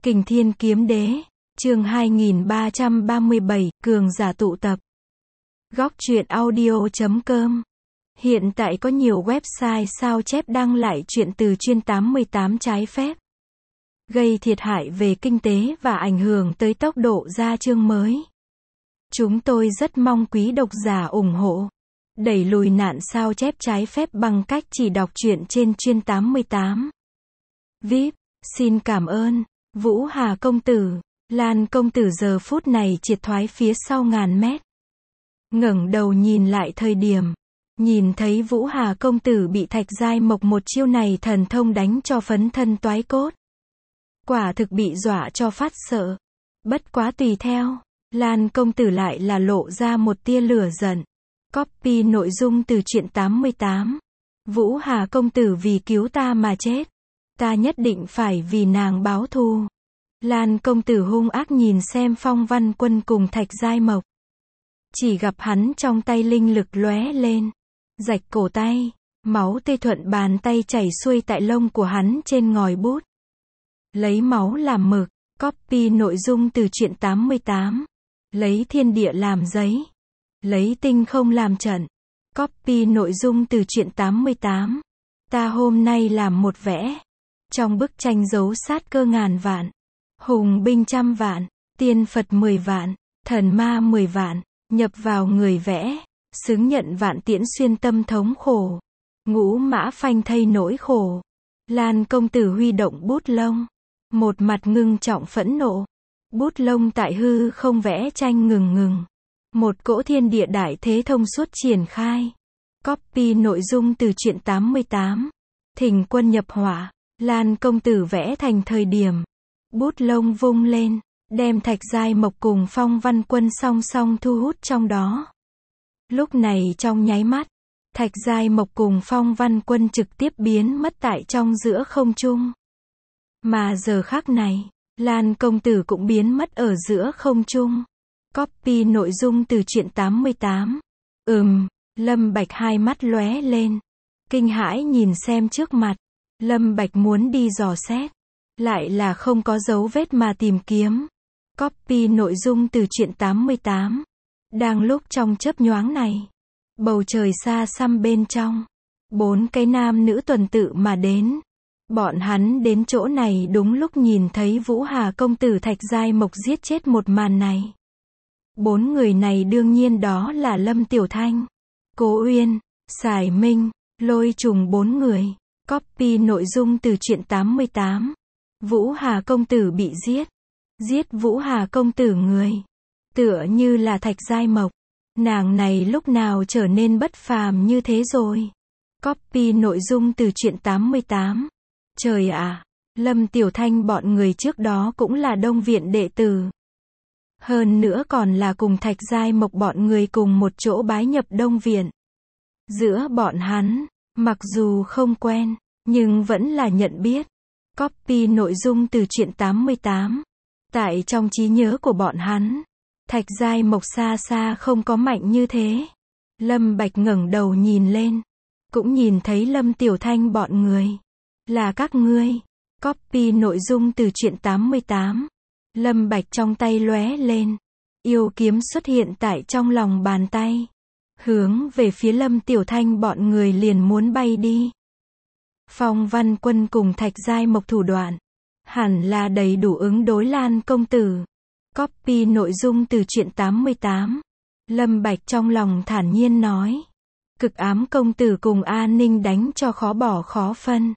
Kình Thiên Kiếm Đế, chương 2337, Cường giả tụ tập. Góc truyện audio.com. Hiện tại có nhiều website sao chép đăng lại truyện từ chuyên 88 trái phép, gây thiệt hại về kinh tế và ảnh hưởng tới tốc độ ra chương mới. Chúng tôi rất mong quý độc giả ủng hộ, đẩy lùi nạn sao chép trái phép bằng cách chỉ đọc truyện trên chuyên 88. VIP, xin cảm ơn. Vũ Hà công tử, Lan công tử giờ phút này triệt thoái phía sau ngàn mét. Ngẩng đầu nhìn lại thời điểm, nhìn thấy Vũ Hà công tử bị Thạch Giai Mộc một chiêu này thần thông đánh cho phấn thân toái cốt. Quả thực bị dọa cho phát sợ. Bất quá tùy theo, Lan công tử lại là lộ ra một tia lửa giận. Copy nội dung từ truyện 88. Vũ Hà công tử vì cứu ta mà chết, ta nhất định phải vì nàng báo thù. Lan công tử hung ác nhìn xem Phong Văn Quân cùng Thạch Giai Mộc. Chỉ gặp hắn trong tay linh lực lóe lên, rạch cổ tay, máu tươi thuận bàn tay chảy xuôi tại lông của hắn trên ngòi bút. Lấy máu làm mực, copy nội dung từ truyện 88. Lấy thiên địa làm giấy, lấy tinh không làm trận. Copy nội dung từ truyện 88. Ta hôm nay làm một vẽ. Trong bức tranh giấu sát cơ ngàn vạn, hùng binh trăm vạn, tiên Phật 10 vạn, thần ma 10 vạn, nhập vào người vẽ, xứng nhận vạn tiễn xuyên tâm thống khổ. Ngũ mã phanh thây nỗi khổ. Lan công tử huy động bút lông, một mặt ngưng trọng phẫn nộ. Bút lông tại hư không vẽ tranh ngừng ngừng. Một cỗ thiên địa đại thế thông suốt triển khai. Copy nội dung từ truyện 88. Thỉnh quân nhập hỏa. Lan công tử vẽ thành thời điểm, bút lông vung lên, đem Thạch Giai Mộc cùng Phong Văn Quân song song thu hút trong đó. Lúc này trong nháy mắt, Thạch Giai Mộc cùng Phong Văn Quân trực tiếp biến mất tại trong giữa không trung. Mà giờ khắc này, Lan công tử cũng biến mất ở giữa không trung. Copy nội dung từ truyện 88. Lâm Bạch hai mắt lóe lên, kinh hãi nhìn xem trước mặt. Lâm Bạch muốn đi dò xét, lại là không có dấu vết mà tìm kiếm. Copy nội dung từ truyện 88. Đang lúc trong chớp nhoáng này, bầu trời xa xăm bên trong, 4 cái nam nữ tuần tự mà đến. Bọn hắn đến chỗ này đúng lúc nhìn thấy Vũ Hà công tử Thạch Giai Mộc giết chết một màn này. 4 người này đương nhiên đó là Lâm Tiểu Thanh, Cố Uyên, Sải Minh, Lôi Trùng 4 người. Copy nội dung từ truyện 88. Vũ Hà công tử bị giết. Giết Vũ Hà công tử người, tựa như là Thạch Giai Mộc. Nàng này lúc nào trở nên bất phàm như thế rồi. Copy nội dung từ truyện 88. Trời ạ, Lâm Tiểu Thanh bọn người trước đó cũng là Đông Viện đệ tử. Hơn nữa còn là cùng Thạch Giai Mộc bọn người cùng một chỗ bái nhập Đông Viện. Giữa bọn hắn, mặc dù không quen, nhưng vẫn là nhận biết. Copy nội dung từ truyện 88. Tại trong trí nhớ của bọn hắn, Thạch Giai Mộc xa xa không có mạnh như thế. Lâm Bạch ngẩng đầu nhìn lên, cũng nhìn thấy Lâm Tiểu Thanh bọn người. Là các ngươi. Copy nội dung từ truyện 88. Lâm Bạch trong tay lóe lên, yêu kiếm xuất hiện tại trong lòng bàn tay, hướng về phía Lâm Tiểu Thanh bọn người liền muốn bay đi. Phong Văn Quân cùng Thạch Giai Mộc thủ đoạn, hẳn là đầy đủ ứng đối Lan công tử. Copy nội dung từ truyện 88. Lâm Bạch trong lòng thản nhiên nói. Cực ám công tử cùng A Ninh đánh cho khó bỏ khó phân.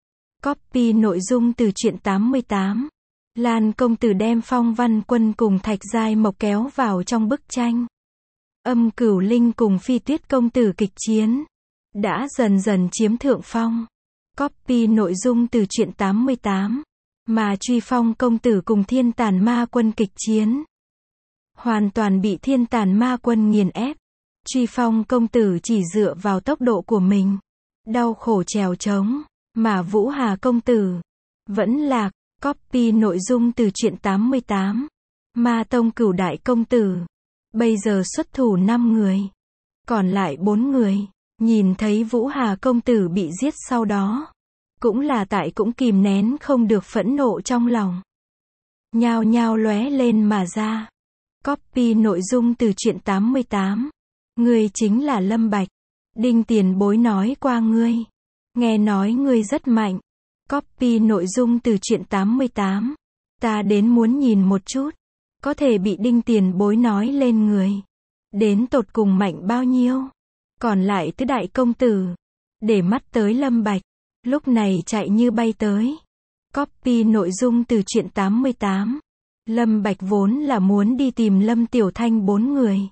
Copy nội dung từ truyện 88. Lan công tử đem Phong Văn Quân cùng Thạch Giai Mộc kéo vào trong bức tranh. Âm Cửu Linh cùng Phi Tuyết công tử kịch chiến, đã dần dần chiếm thượng phong. Copy nội dung từ truyện 88. Mà Truy Phong công tử cùng Thiên Tàn Ma Quân kịch chiến, hoàn toàn bị Thiên Tàn Ma Quân nghiền ép. Truy Phong công tử chỉ dựa vào tốc độ của mình, đau khổ trèo trống, mà Vũ Hà công tử vẫn lạc. Copy nội dung từ truyện 88. Ma Tông Cửu Đại công tử bây giờ xuất thủ 5 người, còn lại 4 người. Nhìn thấy Vũ Hà công tử bị giết sau đó, cũng là tại cũng kìm nén không được phẫn nộ trong lòng. nhao nhao lóe lên mà ra. Copy nội dung từ truyện 88. Ngươi chính là Lâm Bạch. Đinh tiền bối nói qua ngươi. Nghe nói ngươi rất mạnh. Copy nội dung từ truyện 88. Ta đến muốn nhìn một chút. Có thể bị đinh tiền bối nói lên người. Đến tột cùng mạnh bao nhiêu. Còn lại tứ đại công tử. Để mắt tới Lâm Bạch. Lúc này chạy như bay tới. Copy nội dung từ truyện 88. Lâm Bạch vốn là muốn đi tìm Lâm Tiểu Thanh 4 người.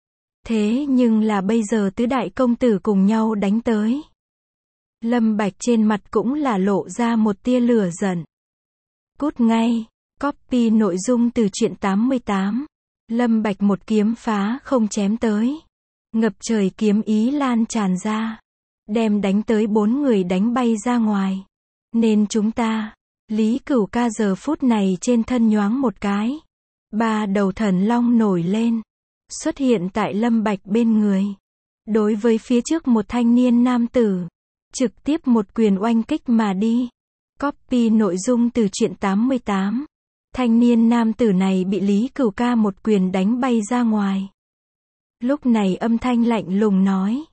Thế nhưng là bây giờ tứ đại công tử cùng nhau đánh tới. Lâm Bạch trên mặt cũng là lộ ra một tia lửa giận. Cút ngay. Copy nội dung từ truyện 88. Lâm Bạch một kiếm phá không chém tới. Ngập trời kiếm ý lan tràn ra. Đem đánh tới 4 người đánh bay ra ngoài. Nên chúng ta, Lý Cửu Ca giờ phút này trên thân nhoáng một cái. 3 đầu thần long nổi lên. Xuất hiện tại Lâm Bạch bên người. Đối với phía trước một thanh niên nam tử. Trực tiếp một quyền oanh kích mà đi. Copy nội dung từ truyện 88. Thanh niên nam tử này bị Lý Cửu Ca một quyền đánh bay ra ngoài. Lúc này âm thanh lạnh lùng nói.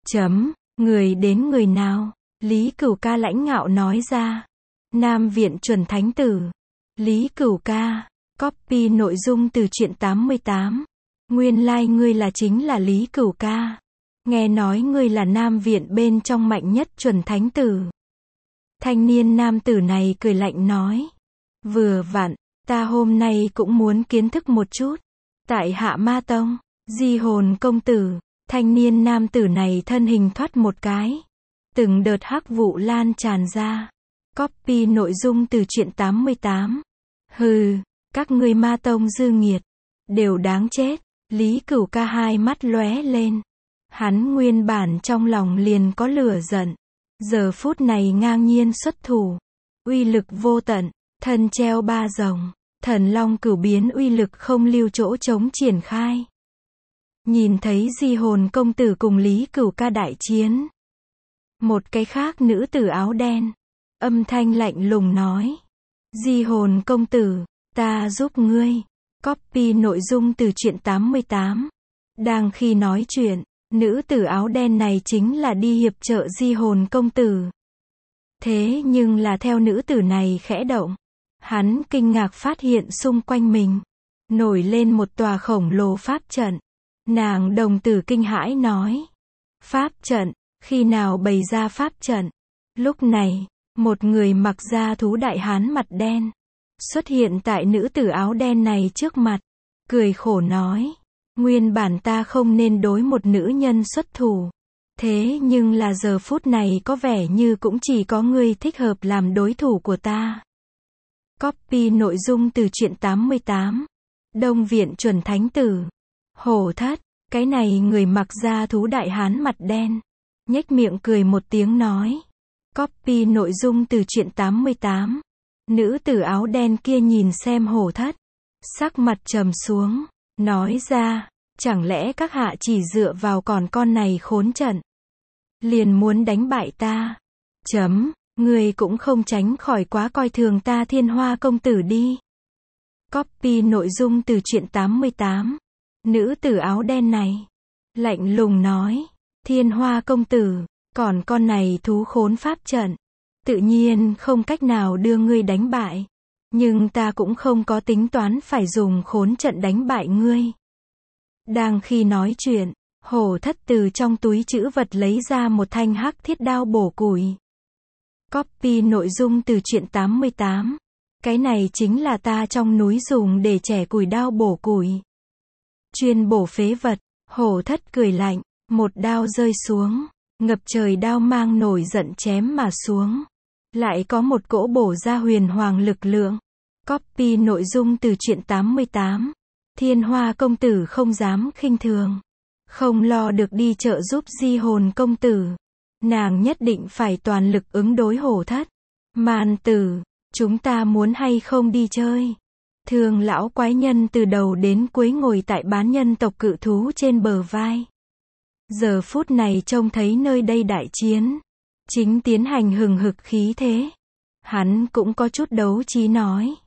Người đến người nào? Lý Cửu Ca lãnh ngạo nói ra. Nam viện chuẩn thánh tử. Lý Cửu Ca. Copy nội dung từ truyện 88. Nguyên lai ngươi là chính là Lý Cửu Ca. Nghe nói ngươi là Nam viện bên trong mạnh nhất chuẩn thánh tử. Thanh niên nam tử này cười lạnh nói. Vừa vặn, ta hôm nay cũng muốn kiến thức một chút. Tại Hạ Ma Tông, Di Hồn công tử. Thanh niên nam tử này thân hình thoát một cái. Từng đợt hắc vụ lan tràn ra. Copy nội dung từ truyện 88. Hừ, các ngươi Ma Tông dư nghiệt. Đều đáng chết. Lý Cửu Ca hai mắt lóe lên. Hắn nguyên bản trong lòng liền có lửa giận. Giờ phút này ngang nhiên xuất thủ. Uy lực vô tận. Thân treo 3 rồng. Thần long cửu biến uy lực không lưu chỗ trống triển khai. Nhìn thấy Di Hồn công tử cùng Lý Cửu Ca đại chiến. Một cái khác nữ tử áo đen. Âm thanh lạnh lùng nói. Di Hồn công tử, ta giúp ngươi. Copy nội dung từ truyện 88. Đang khi nói chuyện, nữ tử áo đen này chính là đi hiệp trợ Di Hồn công tử. Thế nhưng là theo nữ tử này khẽ động. Hắn kinh ngạc phát hiện xung quanh mình. Nổi lên một tòa khổng lồ pháp trận. Nàng đồng tử kinh hãi nói. Pháp trận, khi nào bày ra pháp trận? Lúc này, một người mặc da thú đại hán mặt đen. Xuất hiện tại nữ tử áo đen này trước mặt. Cười khổ nói. Nguyên bản ta không nên đối một nữ nhân xuất thủ. Thế nhưng là giờ phút này có vẻ như cũng chỉ có ngươi thích hợp làm đối thủ của ta. Copy nội dung từ truyện 88. Đông viện chuẩn thánh tử. Hổ thất, cái này người mặc da thú đại hán mặt đen. Nhếch miệng cười một tiếng nói. Copy nội dung từ truyện 88. Nữ tử áo đen kia nhìn xem hổ thất. Sắc mặt trầm xuống. Nói ra, chẳng lẽ các hạ chỉ dựa vào còn con này khốn trận. Liền muốn đánh bại ta. Người cũng không tránh khỏi quá coi thường ta Thiên Hoa công tử đi. Copy nội dung từ truyện 88. Nữ tử áo đen này. Lạnh lùng nói. Thiên Hoa công tử, còn con này thú khốn pháp trận. Tự nhiên không cách nào đưa ngươi đánh bại. Nhưng ta cũng không có tính toán phải dùng khốn trận đánh bại ngươi. Đang khi nói chuyện, hổ thất từ trong túi trữ vật lấy ra một thanh hắc thiết đao bổ củi. Copy nội dung từ truyện 88. Cái này chính là ta trong núi dùng để chẻ củi đao bổ củi. Chuyên bổ phế vật, hổ thất cười lạnh, một đao rơi xuống, ngập trời đao mang nổi giận chém mà xuống. Lại có một cỗ bổ ra huyền hoàng lực lượng. Copy nội dung từ truyện 88. Thiên Hoa công tử không dám khinh thường. Không lo được đi trợ giúp Di Hồn công tử. Nàng nhất định phải toàn lực ứng đối hổ thất. Màn tử, chúng ta muốn hay không đi chơi? Thường lão quái nhân từ đầu đến cuối ngồi tại bán nhân tộc cự thú trên bờ vai. Giờ phút này trông thấy nơi đây đại chiến. Chính tiến hành hừng hực khí thế. Hắn cũng có chút đấu trí nói.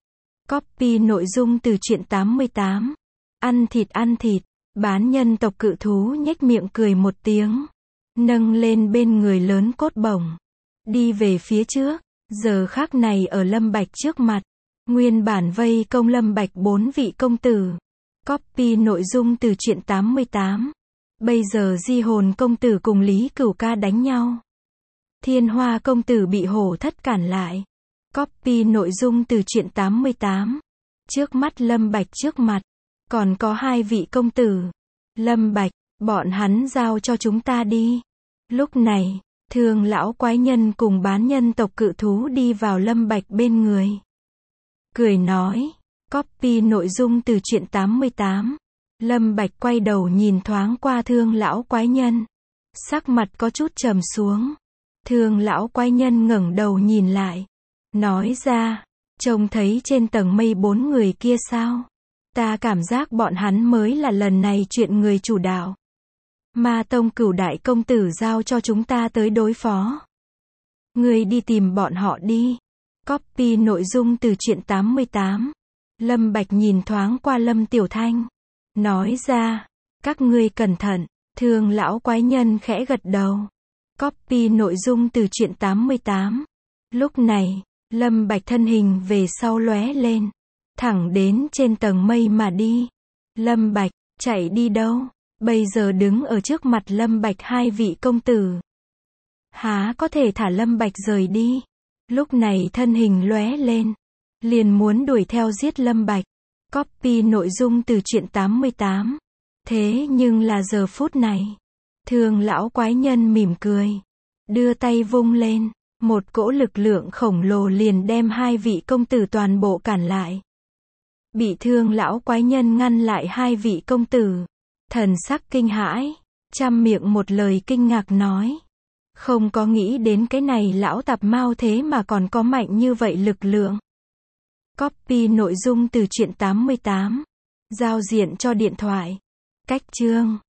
Copy nội dung từ truyện 88. Ăn thịt, bán nhân tộc cự thú nhếch miệng cười một tiếng, nâng lên bên người lớn cốt bổng, đi về phía trước, giờ khắc này ở Lâm Bạch trước mặt, nguyên bản vây công Lâm Bạch 4 vị công tử. Copy nội dung từ truyện 88. Bây giờ Di Hồn công tử cùng Lý Cửu Ca đánh nhau. Thiên Hoa công tử bị Hổ Thất cản lại. Copy nội dung từ truyện 88. Trước mắt Lâm Bạch trước mặt, còn có 2 vị công tử. Lâm Bạch, bọn hắn giao cho chúng ta đi. Lúc này, Thương lão quái nhân cùng bán nhân tộc cự thú đi vào Lâm Bạch bên người. Cười nói, copy nội dung từ truyện 88. Lâm Bạch quay đầu nhìn thoáng qua Thương lão quái nhân. Sắc mặt có chút trầm xuống. Thương lão quái nhân ngẩng đầu nhìn lại. Nói ra, trông thấy trên tầng mây 4 người kia sao? Ta cảm giác bọn hắn mới là lần này chuyện người chủ đạo. Ma Tông Cửu đại công tử giao cho chúng ta tới đối phó. Ngươi đi tìm bọn họ đi. Copy nội dung từ truyện 88. Lâm Bạch nhìn thoáng qua Lâm Tiểu Thanh. Nói ra, các ngươi cẩn thận. Thương lão quái nhân khẽ gật đầu. Copy nội dung từ truyện 88. Lúc này, Lâm Bạch thân hình về sau lóe lên, thẳng đến trên tầng mây mà đi. Lâm Bạch, chạy đi đâu? Bây giờ đứng ở trước mặt Lâm Bạch 2 vị công tử. Há có thể thả Lâm Bạch rời đi? Lúc này thân hình lóe lên, liền muốn đuổi theo giết Lâm Bạch. Copy nội dung từ truyện 88. Thế nhưng là giờ phút này, Thương lão quái nhân mỉm cười, đưa tay vung lên, một cỗ lực lượng khổng lồ liền đem 2 vị công tử toàn bộ cản lại. Bị Thương lão quái nhân ngăn lại 2 vị công tử, thần sắc kinh hãi, trăm miệng một lời kinh ngạc nói. Không có nghĩ đến cái này lão tạp mao thế mà còn có mạnh như vậy lực lượng. Copy nội dung từ truyện 88. Giao diện cho điện thoại. Cách chương